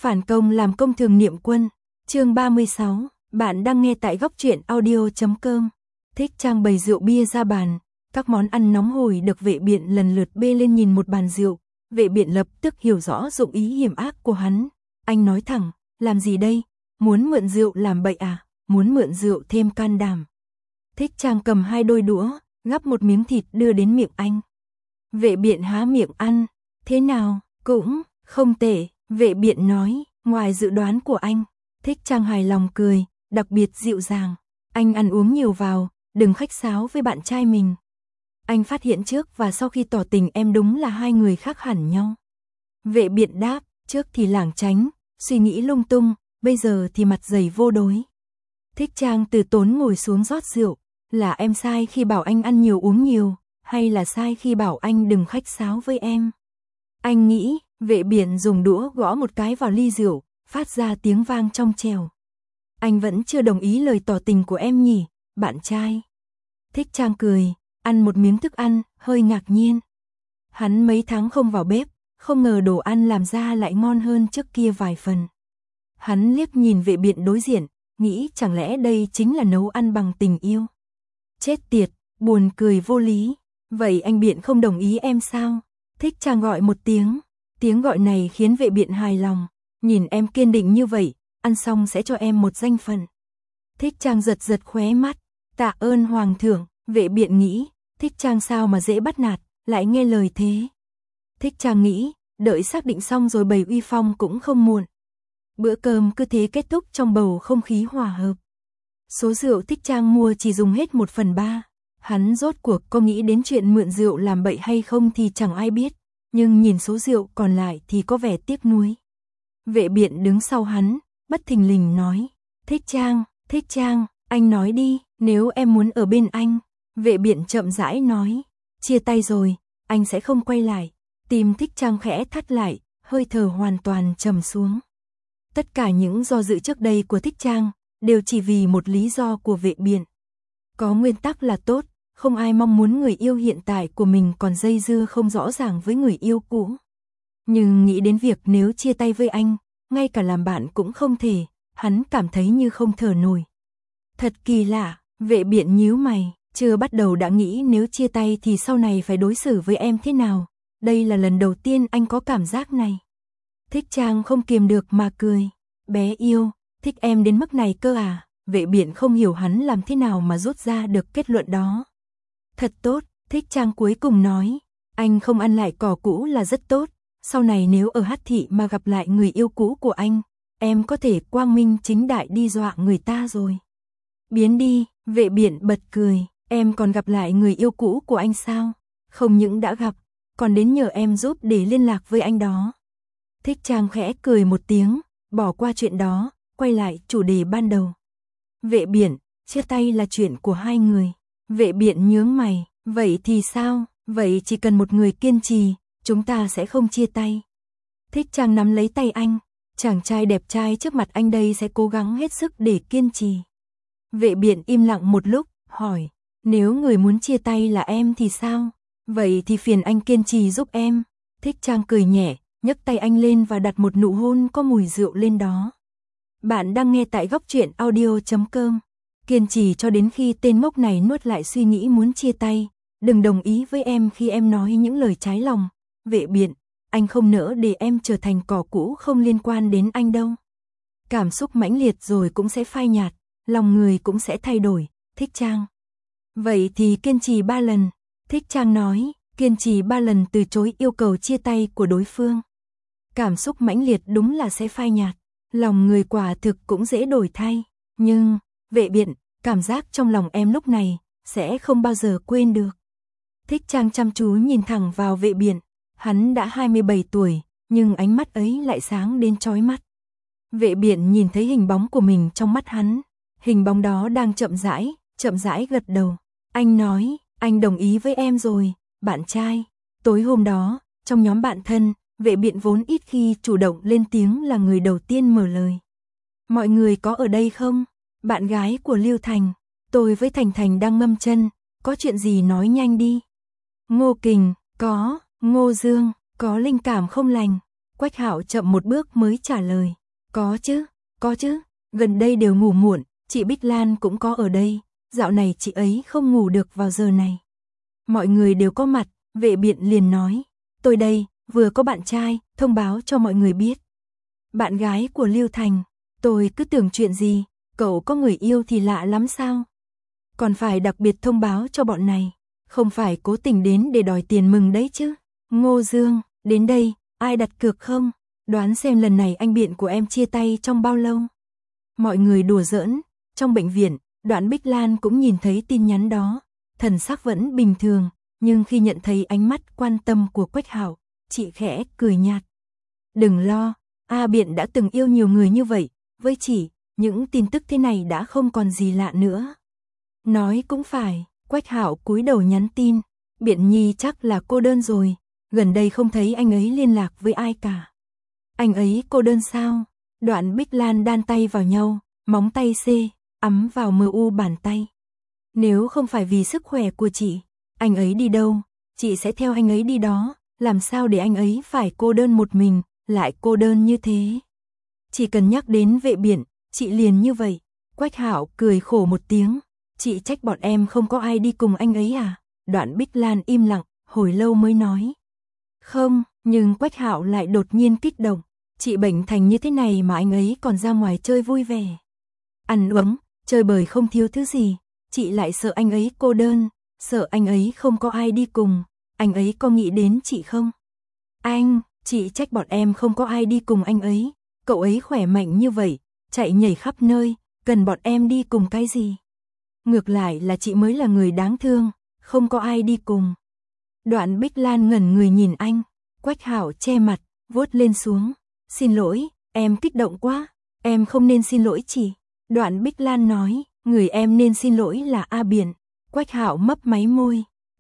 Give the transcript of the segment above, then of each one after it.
Phản công làm công thường niệm quân, chương 36, bạn đang nghe tại góc truyện audio.com. Thích Trang bày rượu bia ra bàn, các món ăn nóng hổi được vệ biện lần lượt bê lên nhìn một bàn rượu, vệ biện lập tức hiểu rõ dụng ý hiểm ác của hắn. Anh nói thẳng, làm gì đây, muốn mượn rượu làm bậy à, muốn mượn rượu thêm can đảm. Thích Trang cầm hai đôi đũa, gắp một miếng thịt đưa đến miệng anh. Vệ biện há miệng ăn, thế nào, cũng không tệ, vệ biện nói, ngoài dự đoán của anh. Thích Trang hài lòng cười, đặc biệt dịu dàng, anh ăn uống nhiều vào, đừng khách sáo với bạn trai mình. Anh phát hiện trước và sau khi tỏ tình em đúng là hai người khác hẳn nhau. Vệ biện đáp, trước thì lảng tránh, suy nghĩ lung tung, bây giờ thì mặt dày vô đối. Thích Trang từ tốn ngồi xuống rót rượu, là em sai khi bảo anh ăn nhiều uống nhiều, hay là sai khi bảo anh đừng khách sáo với em? Anh nghĩ, vệ biện dùng đũa gõ một cái vào ly rượu, phát ra tiếng vang trong trẻo. Anh vẫn chưa đồng ý lời tỏ tình của em nhỉ, bạn trai. Thích Trang cười, ăn một miếng thức ăn, hơi ngạc nhiên. Hắn mấy tháng không vào bếp, không ngờ đồ ăn làm ra lại ngon hơn trước kia vài phần. Hắn liếc nhìn vệ biện đối diện, nghĩ chẳng lẽ đây chính là nấu ăn bằng tình yêu. Chết tiệt, buồn cười vô lý. Vậy anh biện không đồng ý em sao? Thích Trang gọi một tiếng. Tiếng gọi này khiến vệ biện hài lòng. Nhìn em kiên định như vậy, ăn xong sẽ cho em một danh phận. Thích Trang giật giật khóe mắt. Tạ ơn hoàng thượng, vệ biện nghĩ. Thích Trang sao mà dễ bắt nạt, lại nghe lời thế. Thích Trang nghĩ, đợi xác định xong rồi bày uy phong cũng không muộn. Bữa cơm cứ thế kết thúc trong bầu không khí hòa hợp. Số rượu Thích Trang mua chỉ dùng hết 1/3. Hắn rốt cuộc có nghĩ đến chuyện mượn rượu làm bậy hay không thì chẳng ai biết, nhưng nhìn số rượu còn lại thì có vẻ tiếc nuối. Vệ biện đứng sau hắn, bất thình lình nói, Thích Trang, anh nói đi, nếu em muốn ở bên anh. Vệ biện chậm rãi nói, chia tay rồi, anh sẽ không quay lại. Tim Thích Trang khẽ thắt lại, hơi thở hoàn toàn trầm xuống. Tất cả những do dự trước đây của Thích Trang đều chỉ vì một lý do của vệ biện. Có nguyên tắc là tốt, không ai mong muốn người yêu hiện tại của mình còn dây dưa không rõ ràng với người yêu cũ. Nhưng nghĩ đến việc nếu chia tay với anh, ngay cả làm bạn cũng không thể, hắn cảm thấy như không thở nổi. Thật kỳ lạ, vệ biện nhíu mày, chưa bắt đầu đã nghĩ nếu chia tay thì sau này phải đối xử với em thế nào. Đây là lần đầu tiên anh có cảm giác này. Thích Trang không kiềm được mà cười, bé yêu, thích em đến mức này cơ à? Vệ biện không hiểu hắn làm thế nào mà rút ra được kết luận đó. Thật tốt, Thích Trang cuối cùng nói, anh không ăn lại cỏ cũ là rất tốt, sau này nếu ở Hắc Thị mà gặp lại người yêu cũ của anh, em có thể quang minh chính đại đi dọa người ta rồi. Biến đi, vệ biện bật cười, em còn gặp lại người yêu cũ của anh sao? Không những đã gặp, còn đến nhờ em giúp để liên lạc với anh đó. Thích Trang khẽ cười một tiếng, bỏ qua chuyện đó, quay lại chủ đề ban đầu. Vệ biện, chia tay là chuyện của hai người. Vệ biện nhướng mày, vậy thì sao? Vậy chỉ cần một người kiên trì, chúng ta sẽ không chia tay. Thích Trang nắm lấy tay anh, chàng trai đẹp trai trước mặt anh đây sẽ cố gắng hết sức để kiên trì. Vệ biện im lặng một lúc, hỏi, nếu người muốn chia tay là em thì sao? Vậy thì phiền anh kiên trì giúp em. Thích Trang cười nhẹ, nhấc tay anh lên và đặt một nụ hôn có mùi rượu lên đó. Bạn đang nghe tại góc truyện audio.com. Kiên trì cho đến khi tên ngốc này nuốt lại suy nghĩ muốn chia tay. Đừng đồng ý với em khi em nói những lời trái lòng. Vệ biện, anh không nỡ để em trở thành cỏ cũ không liên quan đến anh đâu. Cảm xúc mãnh liệt rồi cũng sẽ phai nhạt, lòng người cũng sẽ thay đổi. Thích Trang. Vậy thì kiên trì 3 lần. Thích Trang nói, kiên trì 3 lần từ chối yêu cầu chia tay của đối phương. Cảm xúc mãnh liệt đúng là sẽ phai nhạt, lòng người quả thực cũng dễ đổi thay. Nhưng, vệ biện, cảm giác trong lòng em lúc này sẽ không bao giờ quên được. Thích Trang chăm chú nhìn thẳng vào vệ biện, hắn đã 27 tuổi, nhưng ánh mắt ấy lại sáng đến chói mắt. Vệ biện nhìn thấy hình bóng của mình trong mắt hắn, hình bóng đó đang chậm rãi gật đầu. Anh nói, anh đồng ý với em rồi, bạn trai. Tối hôm đó, trong nhóm bạn thân, vệ biện vốn ít khi chủ động lên tiếng là người đầu tiên mở lời. Mọi người có ở đây không? Bạn gái của Lưu Thành, tôi với Thành Thành đang ngâm chân, có chuyện gì nói nhanh đi. Ngô Kình, có, Ngô Dương, có linh cảm không lành. Quách Hạo chậm một bước mới trả lời. Có chứ, gần đây đều ngủ muộn, chị Bích Lan cũng có ở đây, dạo này chị ấy không ngủ được vào giờ này. Mọi người đều có mặt, vệ biện liền nói. Tôi đây, vừa có bạn trai, thông báo cho mọi người biết. Bạn gái của Lưu Thành, tôi cứ tưởng chuyện gì, cậu có người yêu thì lạ lắm sao? Còn phải đặc biệt thông báo cho bọn này, không phải cố tình đến để đòi tiền mừng đấy chứ. Ngô Dương, đến đây, ai đặt cược không? Đoán xem lần này anh Biện của em chia tay trong bao lâu? Mọi người đùa giỡn, trong bệnh viện, Đoạn Bích Lan cũng nhìn thấy tin nhắn đó, thần sắc vẫn bình thường, nhưng khi nhận thấy ánh mắt quan tâm của Quách Hạo, chị khẽ cười nhạt. Đừng lo, A Biện đã từng yêu nhiều người như vậy, với chị, những tin tức thế này đã không còn gì lạ nữa. Nói cũng phải, Quách Hạo cúi đầu nhắn tin, Biện Nhi chắc là cô đơn rồi, gần đây không thấy anh ấy liên lạc với ai cả. Anh ấy cô đơn sao? Đoạn Bích Lan đan tay vào nhau, móng tay ấm vào mờ u bàn tay. Nếu không phải vì sức khỏe của chị, anh ấy đi đâu, chị sẽ theo anh ấy đi đó, làm sao để anh ấy phải cô đơn một mình, lại cô đơn như thế. Chỉ cần nhắc đến Vệ Biện, chị liền như vậy. Quách Hạo cười khổ một tiếng, chị trách bọn em không có ai đi cùng anh ấy à? Đoạn Bích Lan im lặng, hồi lâu mới nói. Không, nhưng Quách Hạo lại đột nhiên kích động, chị bệnh thành như thế này mà anh ấy còn ra ngoài chơi vui vẻ. Ăn uống, chơi bời không thiếu thứ gì, chị lại sợ anh ấy cô đơn, sợ anh ấy không có ai đi cùng, anh ấy có nghĩ đến chị không? Chị trách bọn em không có ai đi cùng anh ấy, cậu ấy khỏe mạnh như vậy, chạy nhảy khắp nơi, cần bọn em đi cùng cái gì? Ngược lại là chị mới là người đáng thương, không có ai đi cùng. Đoạn Bích Lan ngẩn người nhìn anh, Quách Hạo che mặt, vuốt lên xuống. Xin lỗi, em kích động quá, em không nên xin lỗi chị. Đoạn Bích Lan nói, người em nên xin lỗi là A Biện. Quách Hạo mấp máy môi,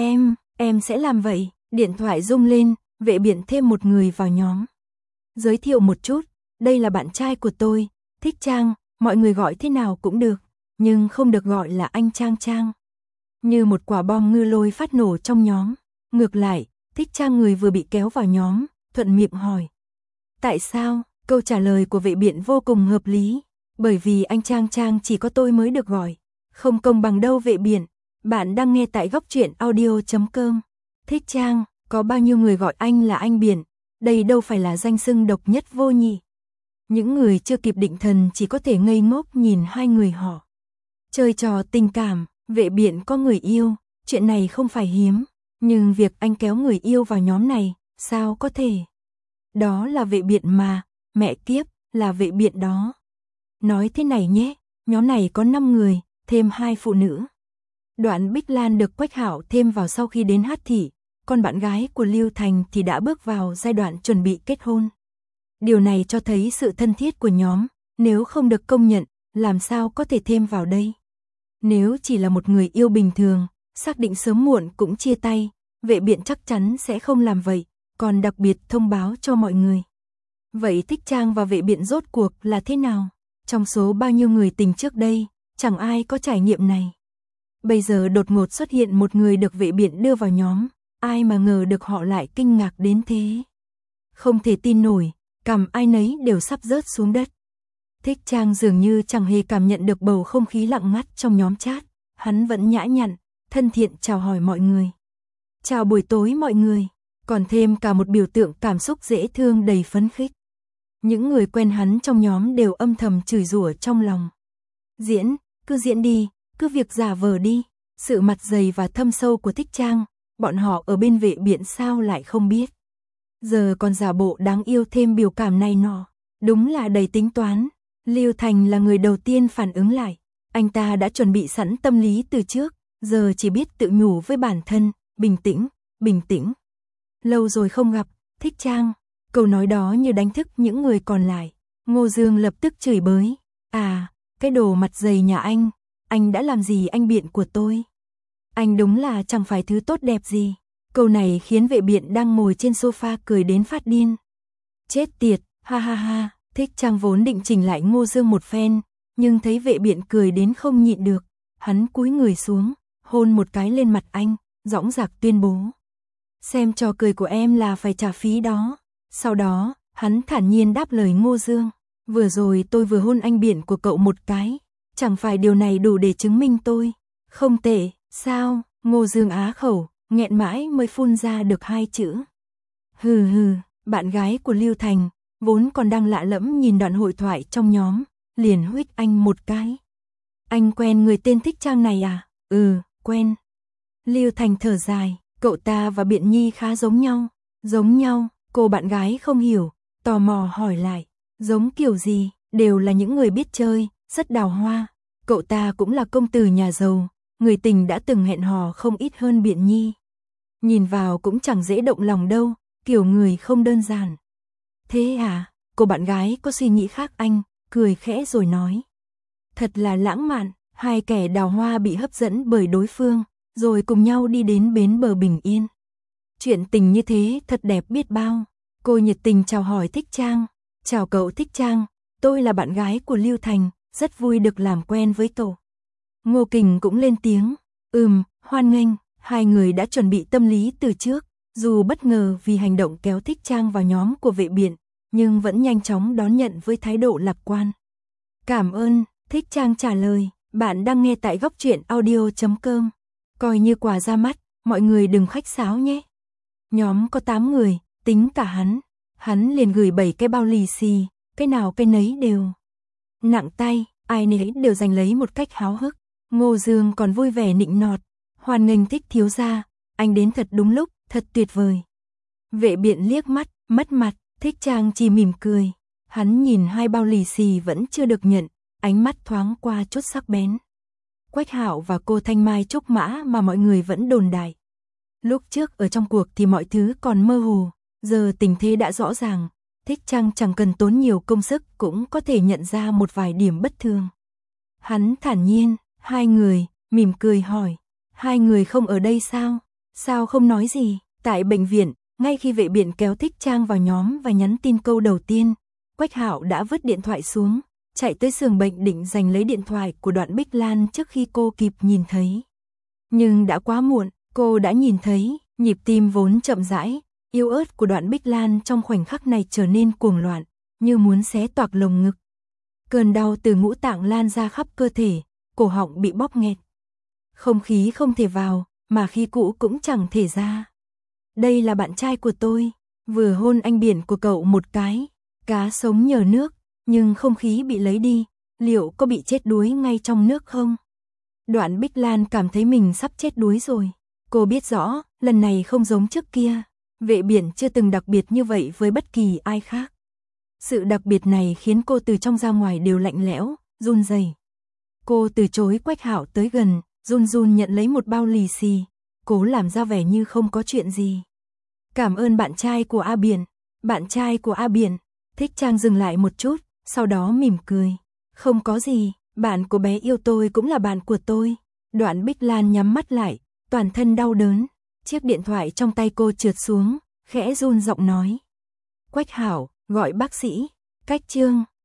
em sẽ làm vậy. Điện thoại rung lên, Vệ Biện thêm một người vào nhóm. Giới thiệu một chút, đây là bạn trai của tôi, Thích Trang, mọi người gọi thế nào cũng được, nhưng không được gọi là anh Trang Trang. Như một quả bom ngư lôi phát nổ trong nhóm. Ngược lại, Thích Trang người vừa bị kéo vào nhóm, thuận miệng hỏi. Tại sao? Câu trả lời của Vệ Biện vô cùng hợp lý. Bởi vì anh Trang Trang chỉ có tôi mới được gọi. Không công bằng đâu Vệ Biện. Bạn đang nghe tại góc truyện audio.com. Thích Trang, có bao nhiêu người gọi anh là anh Biện? Đây đâu phải là danh xưng độc nhất vô nhị. Những người chưa kịp định thần chỉ có thể ngây ngốc nhìn hai người họ. Chơi trò tình cảm, Vệ Biện có người yêu, chuyện này không phải hiếm. Nhưng việc anh kéo người yêu vào nhóm này, sao có thể? Đó là Vệ Biện mà, mẹ kiếp, là Vệ Biện đó. Nói thế này nhé, nhóm này có 5 người, thêm 2 phụ nữ. Đoạn Bích Lan được Quách Hạo thêm vào sau khi đến Hát Thị, còn bạn gái của Lưu Thành thì đã bước vào giai đoạn chuẩn bị kết hôn. Điều này cho thấy sự thân thiết của nhóm, nếu không được công nhận, làm sao có thể thêm vào đây? Nếu chỉ là một người yêu bình thường, xác định sớm muộn cũng chia tay, Vệ Biện chắc chắn sẽ không làm vậy, còn đặc biệt thông báo cho mọi người. Vậy Thích Trang và Vệ Biện rốt cuộc là thế nào? Trong số bao nhiêu người tình trước đây, chẳng ai có trải nghiệm này. Bây giờ đột ngột xuất hiện một người được Vệ Biện đưa vào nhóm, ai mà ngờ được họ lại kinh ngạc đến thế. Không thể tin nổi, cằm ai nấy đều sắp rớt xuống đất. Thích Trang dường như chẳng hề cảm nhận được bầu không khí lặng ngắt trong nhóm chat, hắn vẫn nhã nhặn, thân thiện chào hỏi mọi người. Chào buổi tối mọi người, còn thêm cả một biểu tượng cảm xúc dễ thương đầy phấn khích. Những người quen hắn trong nhóm đều âm thầm chửi rủa trong lòng. Cứ diễn đi, cứ việc giả vờ đi. Sự mặt dày và thâm sâu của Thích Trang, bọn họ ở bên Vệ Biện sao lại không biết. Giờ còn giả bộ đáng yêu thêm biểu cảm này nọ, đúng là đầy tính toán. Lưu Thành là người đầu tiên phản ứng lại. Anh ta đã chuẩn bị sẵn tâm lý từ trước, giờ chỉ biết tự nhủ với bản thân, bình tĩnh. Lâu rồi không gặp, Thích Trang. Câu nói đó như đánh thức những người còn lại. Ngô Dương lập tức chửi bới. À, cái đồ mặt dày nhà anh đã làm gì anh Biện của tôi? Anh đúng là chẳng phải thứ tốt đẹp gì. Câu này khiến Vệ Biện đang ngồi trên sofa cười đến phát điên. Chết tiệt, ha ha ha. Thích Trang vốn định chỉnh lại Ngô Dương một phen, nhưng thấy Vệ Biện cười đến không nhịn được. Hắn cúi người xuống, hôn một cái lên mặt anh, dõng dạc tuyên bố. Xem trò cười của em là phải trả phí đó. Sau đó, Hắn thản nhiên đáp lời Ngô Dương. Vừa rồi tôi vừa hôn anh biển của cậu một cái. Chẳng phải điều này đủ để chứng minh tôi không tệ, sao? Ngô Dương á khẩu, nghẹn mãi mới phun ra được 2 chữ. Hừ hừ, bạn gái của Lưu Thành, vốn còn đang lạ lẫm nhìn đoạn hội thoại trong nhóm, liền huých anh một cái. Anh quen người tên Thích Trang này à? Ừ, quen. Lưu Thành thở dài, cậu ta và Biện Nhi khá giống nhau. Giống nhau, cô bạn gái không hiểu, tò mò hỏi lại. Giống kiểu gì? Đều là những người biết chơi, rất đào hoa. Cậu ta cũng là công tử nhà giàu, người tình đã từng hẹn hò không ít hơn Biện Nhi. Nhìn vào cũng chẳng dễ động lòng đâu, kiểu người không đơn giản. Thế à? Cô bạn gái có suy nghĩ khác anh, cười khẽ rồi nói. Thật là lãng mạn, hai kẻ đào hoa bị hấp dẫn bởi đối phương, rồi cùng nhau đi đến bến bờ bình yên. Chuyện tình như thế thật đẹp biết bao. Cô nhiệt tình chào hỏi Thích Trang. Chào cậu Thích Trang, tôi là bạn gái của Lưu Thành, rất vui được làm quen với cậu. Ngô Kình cũng lên tiếng. Hoan nghênh. Hai người đã chuẩn bị tâm lý từ trước, dù bất ngờ vì hành động kéo Thích Trang vào nhóm của vệ biện, nhưng vẫn nhanh chóng đón nhận với thái độ lạc quan. Cảm ơn, Thích Trang trả lời, bạn đang nghe tại góc truyện audio.com. Coi như quà ra mắt, mọi người đừng khách sáo nhé. Nhóm có 8 người, tính cả hắn liền gửi 7 cái bao lì xì, cái nào cái nấy đều nặng tay, ai nấy đều giành lấy một cách háo hức. Ngô Dương còn vui vẻ nịnh nọt, hoan nghênh Thích thiếu gia, anh đến thật đúng lúc, thật tuyệt vời. Vệ biện liếc mắt, mất mặt, Thích Trang chỉ mỉm cười. Hắn nhìn 2 bao lì xì vẫn chưa được nhận, ánh mắt thoáng qua chút sắc bén. Quách Hạo và cô Thanh Mai Trúc Mã mà mọi người vẫn đồn đại. Lúc trước ở trong cuộc thì mọi thứ còn mơ hồ, giờ tình thế đã rõ ràng, Thích Trang chẳng cần tốn nhiều công sức cũng có thể nhận ra một vài điểm bất thường. Hắn thản nhiên, 2 người, mỉm cười hỏi, 2 người không ở đây sao? Sao không nói gì? Tại bệnh viện, ngay khi vệ biện kéo Thích Trang vào nhóm và nhắn tin câu đầu tiên, Quách Hạo đã vứt điện thoại xuống, chạy tới giường bệnh định giành lấy điện thoại của Đoạn Bích Lan trước khi cô kịp nhìn thấy. Nhưng đã quá muộn, cô đã nhìn thấy, nhịp tim vốn chậm rãi, yếu ớt của Đoạn Bích Lan trong khoảnh khắc này trở nên cuồng loạn, như muốn xé toạc lồng ngực. Cơn đau từ ngũ tạng lan ra khắp cơ thể, cổ họng bị bóp nghẹt. Không khí không thể vào, mà khí cũ cũng chẳng thể ra. Đây là bạn trai của tôi, vừa hôn anh biển của cậu một cái, cá sống nhờ nước, nhưng không khí bị lấy đi, liệu có bị chết đuối ngay trong nước không? Đoạn Bích Lan cảm thấy mình sắp chết đuối rồi. Cô biết rõ, lần này không giống trước kia, vệ biển chưa từng đặc biệt như vậy với bất kỳ ai khác. Sự đặc biệt này khiến cô từ trong ra ngoài đều lạnh lẽo, run rẩy. Cô từ chối Quách Hạo tới gần, run run nhận lấy một bao lì xì, cố làm ra vẻ như không có chuyện gì. Cảm ơn bạn trai của A Biển. Bạn trai của A Biển. Thích Trang dừng lại một chút, sau đó mỉm cười. Không có gì, bạn của bé yêu tôi cũng là bạn của tôi. Đoạn Bích Lan nhắm mắt lại, toàn thân đau đớn. Chiếc điện thoại trong tay cô trượt xuống, khẽ run giọng nói. Quách Hạo, gọi bác sĩ. Cách chương